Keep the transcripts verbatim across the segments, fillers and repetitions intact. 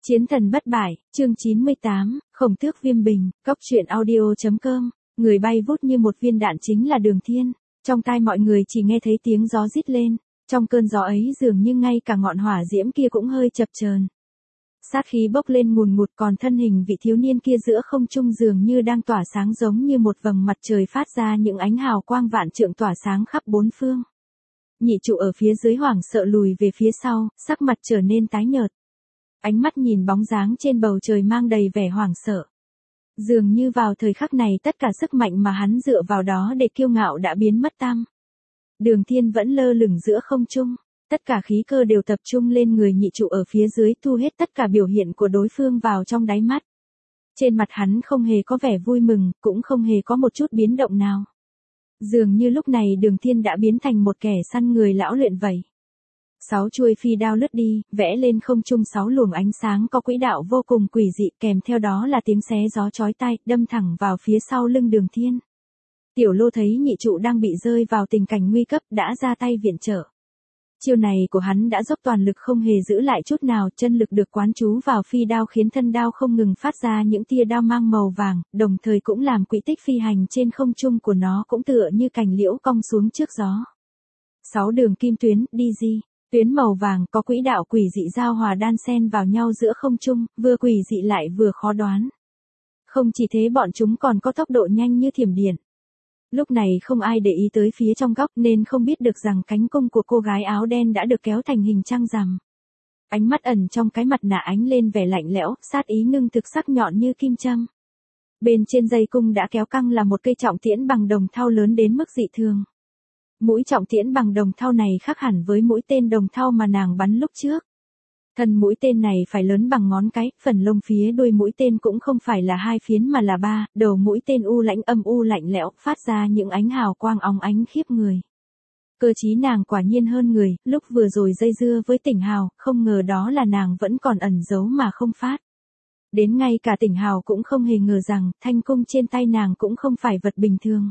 Chiến thần bất bại, chương chín mươi tám, Khổng Tước Viêm Bình, cốc truyện audio.com, người bay vút như một viên đạn chính là Đường Thiên, trong tai mọi người chỉ nghe thấy tiếng gió rít lên, trong cơn gió ấy dường như ngay cả ngọn hỏa diễm kia cũng hơi chập chờn. Sát khí bốc lên ngùn ngụt, còn thân hình vị thiếu niên kia giữa không trung dường như đang tỏa sáng giống như một vầng mặt trời phát ra những ánh hào quang vạn trượng tỏa sáng khắp bốn phương. Nhị trụ ở phía dưới hoảng sợ lùi về phía sau, sắc mặt trở nên tái nhợt. Ánh mắt nhìn bóng dáng trên bầu trời mang đầy vẻ hoảng sợ. Dường như vào thời khắc này tất cả sức mạnh mà hắn dựa vào đó để kiêu ngạo đã biến mất tăm. Đường Thiên vẫn lơ lửng giữa không trung, tất cả khí cơ đều tập trung lên người nhị trụ ở phía dưới, thu hết tất cả biểu hiện của đối phương vào trong đáy mắt. Trên mặt hắn không hề có vẻ vui mừng, cũng không hề có một chút biến động nào. Dường như lúc này Đường Thiên đã biến thành một kẻ săn người lão luyện vậy. Sáu chuôi phi đao lướt đi, vẽ lên không trung sáu luồng ánh sáng có quỹ đạo vô cùng quỷ dị, kèm theo đó là tiếng xé gió chói tai, đâm thẳng vào phía sau lưng Đường Thiên. Tiểu Lô thấy nhị trụ đang bị rơi vào tình cảnh nguy cấp, đã ra tay viện trợ. Chiêu này của hắn đã dốc toàn lực không hề giữ lại chút nào, chân lực được quán trú vào phi đao khiến thân đao không ngừng phát ra những tia đao mang màu vàng, đồng thời cũng làm quỹ tích phi hành trên không trung của nó cũng tựa như cành liễu cong xuống trước gió. Sáu đường kim tuyến, đi di. Tuyến màu vàng có quỹ đạo quỷ dị giao hòa đan xen vào nhau giữa không trung, vừa quỷ dị lại vừa khó đoán. Không chỉ thế, bọn chúng còn có tốc độ nhanh như thiểm điện. Lúc này không ai để ý tới phía trong góc nên không biết được rằng cánh cung của cô gái áo đen đã được kéo thành hình trăng rằm. Ánh mắt ẩn trong cái mặt nạ ánh lên vẻ lạnh lẽo, sát ý ngưng thực, sắc nhọn như kim châm. Bên trên dây cung đã kéo căng là một cây trọng tiễn bằng đồng thau lớn đến mức dị thường. Mũi trọng tiễn bằng đồng thau này khác hẳn với mũi tên đồng thau mà nàng bắn lúc trước. Thân mũi tên này phải lớn bằng ngón cái, phần lông phía đuôi mũi tên cũng không phải là hai phiến mà là ba, đầu mũi tên u lãnh âm u lạnh lẽo, phát ra những ánh hào quang óng ánh khiếp người. Cơ trí nàng quả nhiên hơn người, lúc vừa rồi dây dưa với Tỉnh Hào, không ngờ đó là nàng vẫn còn ẩn giấu mà không phát. Đến ngay cả Tỉnh Hào cũng không hề ngờ rằng, thanh cung trên tay nàng cũng không phải vật bình thường.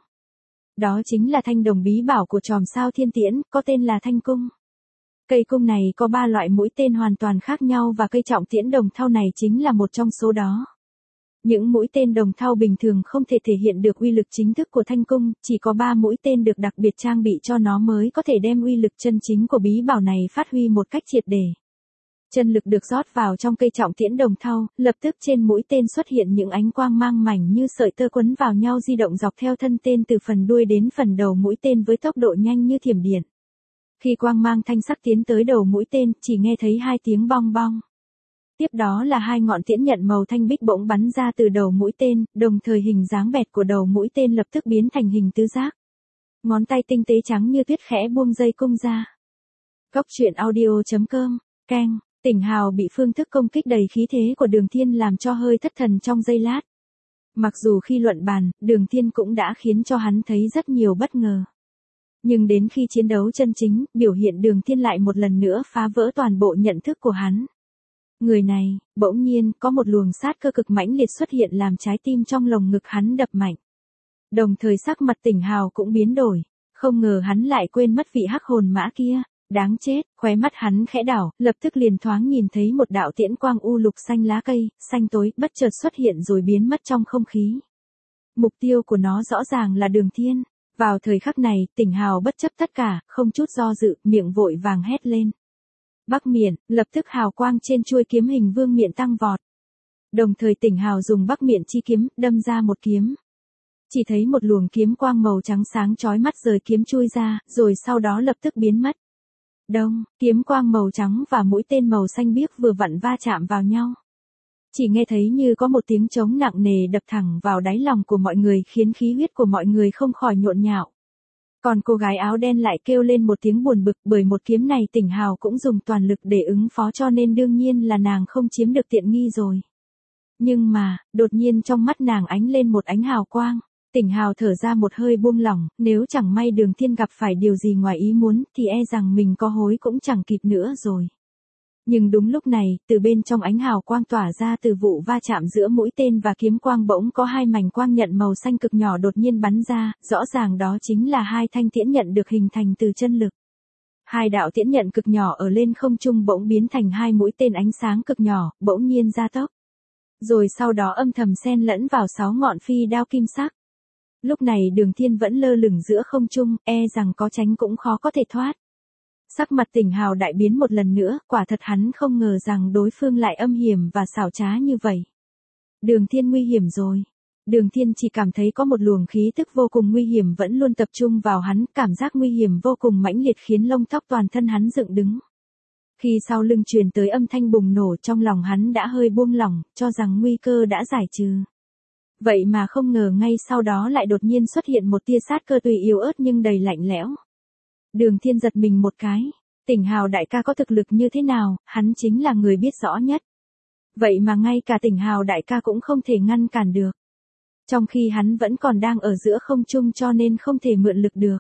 Đó chính là thanh đồng bí bảo của Tròm Sao Thiên Tiễn, có tên là Thanh Cung. Cây cung này có ba loại mũi tên hoàn toàn khác nhau và cây trọng tiễn đồng thau này chính là một trong số đó. Những mũi tên đồng thau bình thường không thể thể hiện được uy lực chính thức của thanh cung, chỉ có ba mũi tên được đặc biệt trang bị cho nó mới có thể đem uy lực chân chính của bí bảo này phát huy một cách triệt để. Chân lực được rót vào trong cây trọng tiễn đồng thau, lập tức trên mũi tên xuất hiện những ánh quang mang mảnh như sợi tơ quấn vào nhau di động dọc theo thân tên từ phần đuôi đến phần đầu mũi tên với tốc độ nhanh như thiểm điện. Khi quang mang thanh sắc tiến tới đầu mũi tên, chỉ nghe thấy hai tiếng bong bong. Tiếp đó là hai ngọn tiễn nhận màu thanh bích bỗng bắn ra từ đầu mũi tên, đồng thời hình dáng bẹt của đầu mũi tên lập tức biến thành hình tứ giác. Ngón tay tinh tế trắng như tuyết khẽ buông dây cung ra. Cốc truyện audio.com, Keng. Tỉnh Hào bị phương thức công kích đầy khí thế của Đường Thiên làm cho hơi thất thần trong giây lát. Mặc dù khi luận bàn, Đường Thiên cũng đã khiến cho hắn thấy rất nhiều bất ngờ. Nhưng đến khi chiến đấu chân chính, biểu hiện Đường Thiên lại một lần nữa phá vỡ toàn bộ nhận thức của hắn. Người này, bỗng nhiên, có một luồng sát cơ cực mãnh liệt xuất hiện làm trái tim trong lồng ngực hắn đập mạnh. Đồng thời sắc mặt Tỉnh Hào cũng biến đổi, không ngờ hắn lại quên mất vị hắc hồn mã kia. Đáng chết, khóe mắt hắn khẽ đảo, lập tức liền thoáng nhìn thấy một đạo tiễn quang u lục xanh lá cây, xanh tối, bất chợt xuất hiện rồi biến mất trong không khí. Mục tiêu của nó rõ ràng là Đường Thiên. Vào thời khắc này, Tỉnh Hào bất chấp tất cả, không chút do dự, miệng vội vàng hét lên. Bắc Miện, lập tức hào quang trên chuôi kiếm hình vương miện tăng vọt. Đồng thời Tỉnh Hào dùng Bắc Miện chi kiếm, đâm ra một kiếm. Chỉ thấy một luồng kiếm quang màu trắng sáng chói mắt rời kiếm chui ra, rồi sau đó lập tức biến mất. Đông, kiếm quang màu trắng và mũi tên màu xanh biếc vừa vặn va chạm vào nhau. Chỉ nghe thấy như có một tiếng trống nặng nề đập thẳng vào đáy lòng của mọi người khiến khí huyết của mọi người không khỏi nhộn nhạo. Còn cô gái áo đen lại kêu lên một tiếng buồn bực bởi một kiếm này Tỉnh Hào cũng dùng toàn lực để ứng phó cho nên đương nhiên là nàng không chiếm được tiện nghi rồi. Nhưng mà, đột nhiên trong mắt nàng ánh lên một ánh hào quang. Tỉnh Hào thở ra một hơi buông lỏng, nếu chẳng may Đường Thiên gặp phải điều gì ngoài ý muốn thì e rằng mình có hối cũng chẳng kịp nữa rồi. Nhưng đúng lúc này, từ bên trong ánh hào quang tỏa ra từ vụ va chạm giữa mũi tên và kiếm quang bỗng có hai mảnh quang nhận màu xanh cực nhỏ đột nhiên bắn ra, rõ ràng đó chính là hai thanh tiễn nhận được hình thành từ chân lực. Hai đạo tiễn nhận cực nhỏ ở lên không trung bỗng biến thành hai mũi tên ánh sáng cực nhỏ, bỗng nhiên gia tốc. Rồi sau đó âm thầm xen lẫn vào sáu ngọn phi đao kim sắc. Lúc này Đường Thiên vẫn lơ lửng giữa không trung, e rằng có tránh cũng khó có thể thoát. Sắc mặt Tỉnh Hào đại biến một lần nữa, quả thật hắn không ngờ rằng đối phương lại âm hiểm và xảo trá như vậy. Đường Thiên nguy hiểm rồi. Đường Thiên chỉ cảm thấy có một luồng khí tức vô cùng nguy hiểm vẫn luôn tập trung vào hắn, cảm giác nguy hiểm vô cùng mãnh liệt khiến lông tóc toàn thân hắn dựng đứng. Khi sau lưng truyền tới âm thanh bùng nổ trong lòng hắn đã hơi buông lỏng, cho rằng nguy cơ đã giải trừ. Vậy mà không ngờ ngay sau đó lại đột nhiên xuất hiện một tia sát cơ tuy yếu ớt nhưng đầy lạnh lẽo. Đường Thiên giật mình một cái, Tỉnh Hào đại ca có thực lực như thế nào, hắn chính là người biết rõ nhất. Vậy mà ngay cả Tỉnh Hào đại ca cũng không thể ngăn cản được. Trong khi hắn vẫn còn đang ở giữa không trung cho nên không thể mượn lực được.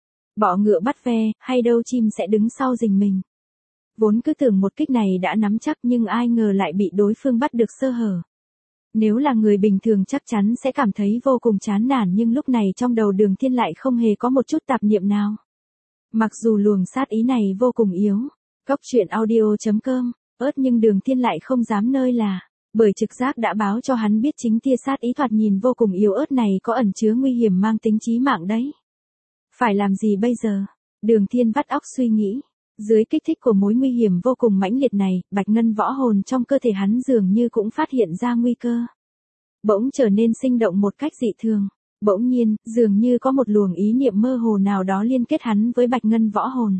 Bỏ ngựa bắt ve, hay đâu chim sẽ đứng sau rình mình. Vốn cứ tưởng một kích này đã nắm chắc nhưng ai ngờ lại bị đối phương bắt được sơ hở. Nếu là người bình thường chắc chắn sẽ cảm thấy vô cùng chán nản nhưng lúc này trong đầu Đường Thiên lại không hề có một chút tạp niệm nào. Mặc dù luồng sát ý này vô cùng yếu, Cốc truyện audio chấm com, ớt nhưng Đường Thiên lại không dám nơi là, bởi trực giác đã báo cho hắn biết chính tia sát ý thoạt nhìn vô cùng yếu ớt này có ẩn chứa nguy hiểm mang tính chí mạng đấy. Phải làm gì bây giờ? Đường Thiên vắt óc suy nghĩ. Dưới kích thích của mối nguy hiểm vô cùng mãnh liệt này, bạch ngân võ hồn trong cơ thể hắn dường như cũng phát hiện ra nguy cơ. Bỗng trở nên sinh động một cách dị thường. Bỗng nhiên, dường như có một luồng ý niệm mơ hồ nào đó liên kết hắn với bạch ngân võ hồn.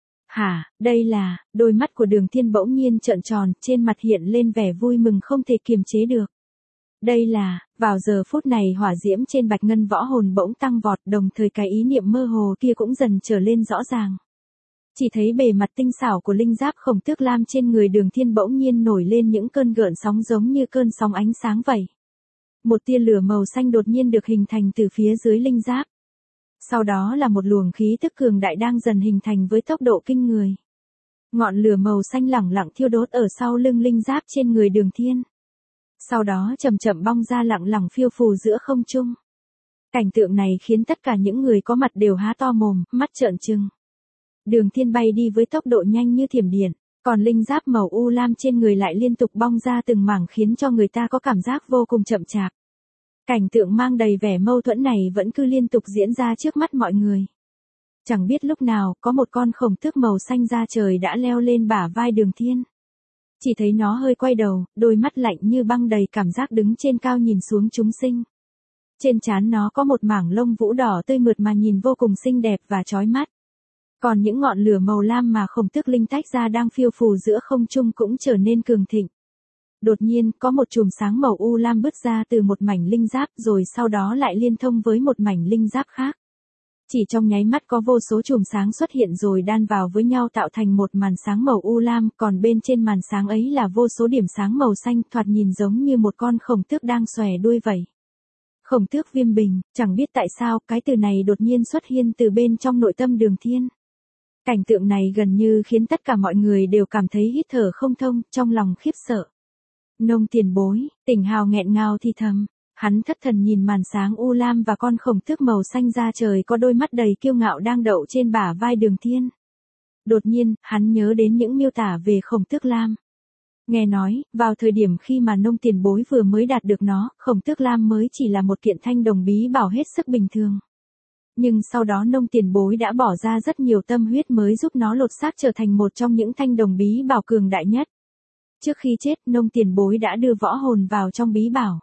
Hả, đây là, đôi mắt của Đường Thiên bỗng nhiên trợn tròn, trên mặt hiện lên vẻ vui mừng không thể kiềm chế được. Đây là, vào giờ phút này hỏa diễm trên bạch ngân võ hồn bỗng tăng vọt, đồng thời cái ý niệm mơ hồ kia cũng dần trở lên rõ ràng. Chỉ thấy bề mặt tinh xảo của linh giáp Khổng Tước Lam trên người Đường Thiên bỗng nhiên nổi lên những cơn gợn sóng giống như cơn sóng ánh sáng vậy. Một tia lửa màu xanh đột nhiên được hình thành từ phía dưới linh giáp. Sau đó là một luồng khí tức cường đại đang dần hình thành với tốc độ kinh người. Ngọn lửa màu xanh lẳng lặng thiêu đốt ở sau lưng linh giáp trên người Đường Thiên. Sau đó chậm chậm bong ra lặng lặng phiêu phù giữa không trung. Cảnh tượng này khiến tất cả những người có mặt đều há to mồm, mắt trợn trừng. Đường Thiên bay đi với tốc độ nhanh như thiểm điện, còn linh giáp màu u lam trên người lại liên tục bong ra từng mảng khiến cho người ta có cảm giác vô cùng chậm chạp. Cảnh tượng mang đầy vẻ mâu thuẫn này vẫn cứ liên tục diễn ra trước mắt mọi người. Chẳng biết lúc nào, có một con khổng tước màu xanh da trời đã leo lên bả vai Đường Thiên. Chỉ thấy nó hơi quay đầu, đôi mắt lạnh như băng đầy cảm giác đứng trên cao nhìn xuống chúng sinh. Trên trán nó có một mảng lông vũ đỏ tươi mượt mà nhìn vô cùng xinh đẹp và chói mắt. Còn những ngọn lửa màu lam mà Khổng Tước Linh tách ra đang phiêu phù giữa không trung cũng trở nên cường thịnh. Đột nhiên, có một chùm sáng màu u lam bứt ra từ một mảnh linh giáp rồi sau đó lại liên thông với một mảnh linh giáp khác. Chỉ trong nháy mắt có vô số chùm sáng xuất hiện rồi đan vào với nhau tạo thành một màn sáng màu u lam, còn bên trên màn sáng ấy là vô số điểm sáng màu xanh thoạt nhìn giống như một con khổng tước đang xòe đuôi vậy. Khổng Tước Viêm Bình, chẳng biết tại sao cái từ này đột nhiên xuất hiện từ bên trong nội tâm Đường Thiên. Cảnh tượng này gần như khiến tất cả mọi người đều cảm thấy hít thở không thông, trong lòng khiếp sợ. Nông tiền bối, Tỉnh Hào nghẹn ngào thì thầm, hắn thất thần nhìn màn sáng u lam và con khổng tước màu xanh da trời có đôi mắt đầy kiêu ngạo đang đậu trên bả vai Đường Thiên. Đột nhiên, hắn nhớ đến những miêu tả về Khổng Tước Lam. Nghe nói, vào thời điểm khi mà nông tiền bối vừa mới đạt được nó, Khổng Tước Lam mới chỉ là một kiện thanh đồng bí bảo hết sức bình thường. Nhưng sau đó nông tiền bối đã bỏ ra rất nhiều tâm huyết mới giúp nó lột xác trở thành một trong những thanh đồng bí bảo cường đại nhất. Trước khi chết, nông tiền bối đã đưa võ hồn vào trong bí bảo.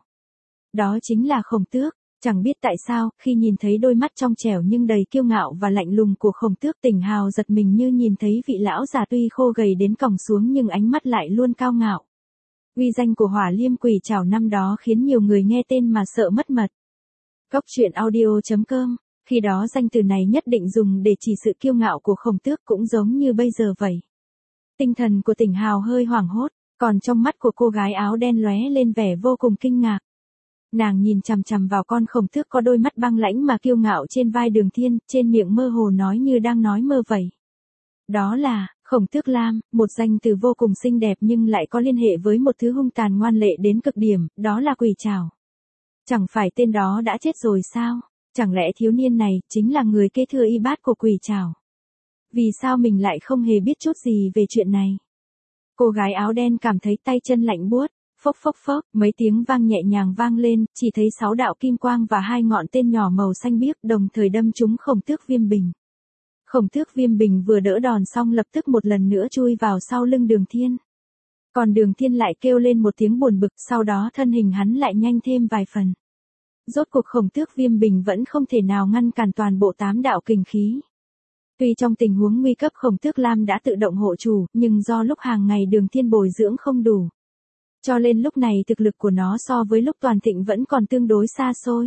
Đó chính là Khổng Tước. Chẳng biết tại sao, khi nhìn thấy đôi mắt trong trẻo nhưng đầy kiêu ngạo và lạnh lùng của Khổng Tước, Tỉnh Hào giật mình như nhìn thấy vị lão già tuy khô gầy đến còng xuống nhưng ánh mắt lại luôn cao ngạo. Uy danh của Hỏa Liêm Quỷ Trảo năm đó khiến nhiều người nghe tên mà sợ mất mật. Cốc truyện audio chấm com. Khi đó danh từ này nhất định dùng để chỉ sự kiêu ngạo của Khổng Tước cũng giống như bây giờ vậy. Tinh thần của Tỉnh Hào hơi hoảng hốt, còn trong mắt của cô gái áo đen lóe lên vẻ vô cùng kinh ngạc. Nàng nhìn chằm chằm vào con khổng tước có đôi mắt băng lãnh mà kiêu ngạo trên vai Đường Thiên, trên miệng mơ hồ nói như đang nói mơ vậy. Đó là, Khổng Tước Lam, một danh từ vô cùng xinh đẹp nhưng lại có liên hệ với một thứ hung tàn ngoan lệ đến cực điểm, đó là quỷ trảo. Chẳng phải tên đó đã chết rồi sao? Chẳng lẽ thiếu niên này chính là người kế thừa y bát của quỷ trảo? Vì sao mình lại không hề biết chút gì về chuyện này? Cô gái áo đen cảm thấy tay chân lạnh buốt, phốc phốc phốc, mấy tiếng vang nhẹ nhàng vang lên, chỉ thấy sáu đạo kim quang và hai ngọn tên nhỏ màu xanh biếc đồng thời đâm trúng Khổng Tước Viêm Bình. Khổng Tước Viêm Bình vừa đỡ đòn xong lập tức một lần nữa chui vào sau lưng Đường Thiên. Còn Đường Thiên lại kêu lên một tiếng buồn bực, sau đó thân hình hắn lại nhanh thêm vài phần. Rốt cuộc Khổng Tước Viêm Bình vẫn không thể nào ngăn cản toàn bộ tám đạo kình khí. Tuy trong tình huống nguy cấp Khổng Tước Lam đã tự động hộ chủ, nhưng do lúc hàng ngày Đường Thiên bồi dưỡng không đủ. Cho nên lúc này thực lực của nó so với lúc toàn thịnh vẫn còn tương đối xa xôi.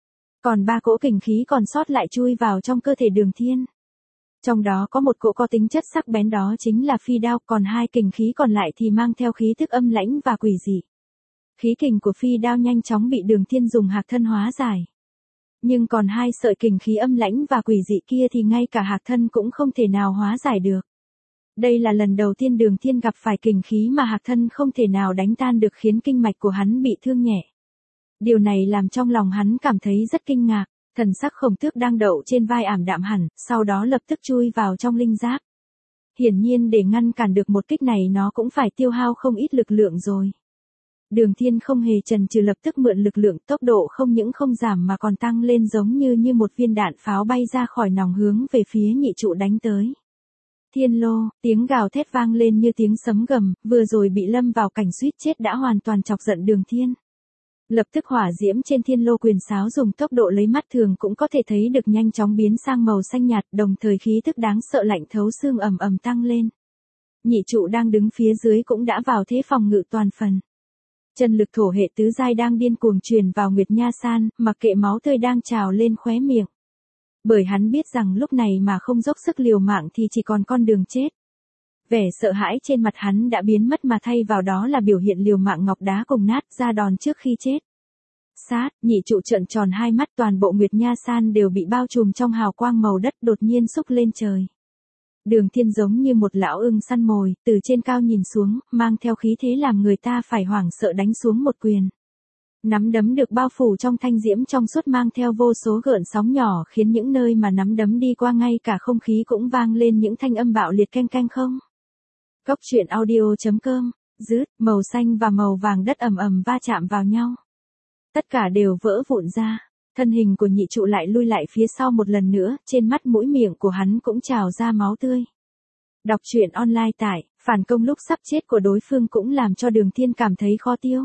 Còn ba cỗ kình khí còn sót lại chui vào trong cơ thể Đường Thiên. Trong đó có một cỗ có tính chất sắc bén, đó chính là phi đao, còn hai kình khí còn lại thì mang theo khí tức âm lãnh và quỷ dị. Khí kình của phi đao nhanh chóng bị Đường Thiên dùng hạc thân hóa giải. Nhưng còn hai sợi kình khí âm lãnh và quỷ dị kia thì ngay cả hạc thân cũng không thể nào hóa giải được. Đây là lần đầu tiên Đường Thiên gặp phải kình khí mà hạc thân không thể nào đánh tan được, khiến kinh mạch của hắn bị thương nhẹ. Điều này làm trong lòng hắn cảm thấy rất kinh ngạc. Thần sắc Khổng Tước đang đậu trên vai ảm đạm hẳn, sau đó lập tức chui vào trong linh giáp. Hiển nhiên để ngăn cản được một kích này nó cũng phải tiêu hao không ít lực lượng rồi. Đường Thiên không hề chần chừ lập tức mượn lực lượng, tốc độ không những không giảm mà còn tăng lên, giống như như một viên đạn pháo bay ra khỏi nòng hướng về phía nhị trụ đánh tới. Thiên lô, tiếng gào thét vang lên như tiếng sấm gầm, vừa rồi bị lâm vào cảnh suýt chết đã hoàn toàn chọc giận Đường Thiên. Lập tức hỏa diễm trên thiên lô quyền sáo dùng tốc độ lấy mắt thường cũng có thể thấy được nhanh chóng biến sang màu xanh nhạt, đồng thời khí tức đáng sợ lạnh thấu xương ầm ầm tăng lên. Nhị trụ đang đứng phía dưới cũng đã vào thế phòng ngự toàn phần. Chân lực thổ hệ tứ giai đang điên cuồng truyền vào Nguyệt Nha San, mặc kệ máu tươi đang trào lên khóe miệng. Bởi hắn biết rằng lúc này mà không dốc sức liều mạng thì chỉ còn con đường chết. Vẻ sợ hãi trên mặt hắn đã biến mất mà thay vào đó là biểu hiện liều mạng ngọc đá cùng nát ra đòn trước khi chết. Sát, nhị trụ trợn tròn hai mắt, toàn bộ Nguyệt Nha San đều bị bao trùm trong hào quang màu đất đột nhiên xúc lên trời. Đường Thiên giống như một lão ưng săn mồi, từ trên cao nhìn xuống, mang theo khí thế làm người ta phải hoảng sợ đánh xuống một quyền. Nắm đấm được bao phủ trong thanh diễm trong suốt mang theo vô số gợn sóng nhỏ, khiến những nơi mà nắm đấm đi qua ngay cả không khí cũng vang lên những thanh âm bạo liệt keng keng không. Cốc truyện audio chấm com, rứt, màu xanh và màu vàng đất ầm ầm va chạm vào nhau. Tất cả đều vỡ vụn ra, thân hình của nhị trụ lại lui lại phía sau một lần nữa, trên mắt mũi miệng của hắn cũng trào ra máu tươi. Đọc truyện online tại, phản công lúc sắp chết của đối phương cũng làm cho Đường Thiên cảm thấy khó tiêu.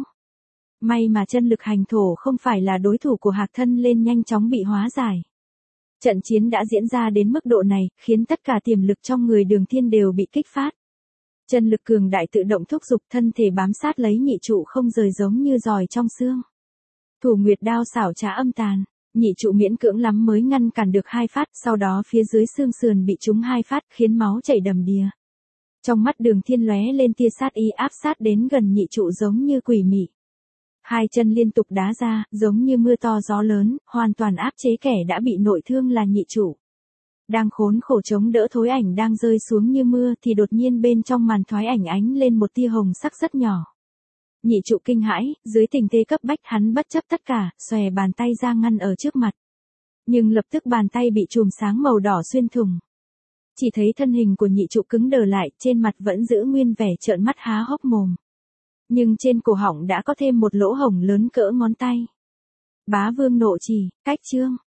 May mà chân lực hành thổ không phải là đối thủ của hạc thân lên nhanh chóng bị hóa giải. Trận chiến đã diễn ra đến mức độ này, khiến tất cả tiềm lực trong người Đường Thiên đều bị kích phát. Chân lực cường đại tự động thúc giục, thân thể bám sát lấy nhị trụ không rời, giống như giòi trong xương. Thủ Nguyệt đao xảo trá âm tàn, nhị trụ miễn cưỡng lắm mới ngăn cản được hai phát, sau đó phía dưới xương sườn bị trúng hai phát khiến máu chảy đầm đìa. Trong mắt Đường Thiên lóe lên tia sát ý, áp sát đến gần nhị trụ giống như quỷ mị. Hai chân liên tục đá ra, giống như mưa to gió lớn, hoàn toàn áp chế kẻ đã bị nội thương là nhị trụ. Đang khốn khổ chống đỡ thối ảnh đang rơi xuống như mưa thì đột nhiên bên trong màn thoái ảnh ánh lên một tia hồng sắc rất nhỏ. Nhị trụ kinh hãi, dưới tình thế cấp bách hắn bất chấp tất cả, xòe bàn tay ra ngăn ở trước mặt. Nhưng lập tức bàn tay bị chùm sáng màu đỏ xuyên thủng. Chỉ thấy thân hình của nhị trụ cứng đờ lại, trên mặt vẫn giữ nguyên vẻ trợn mắt há hốc mồm. Nhưng trên cổ họng đã có thêm một lỗ hổng lớn cỡ ngón tay. Bá vương nộ chỉ, cách chương.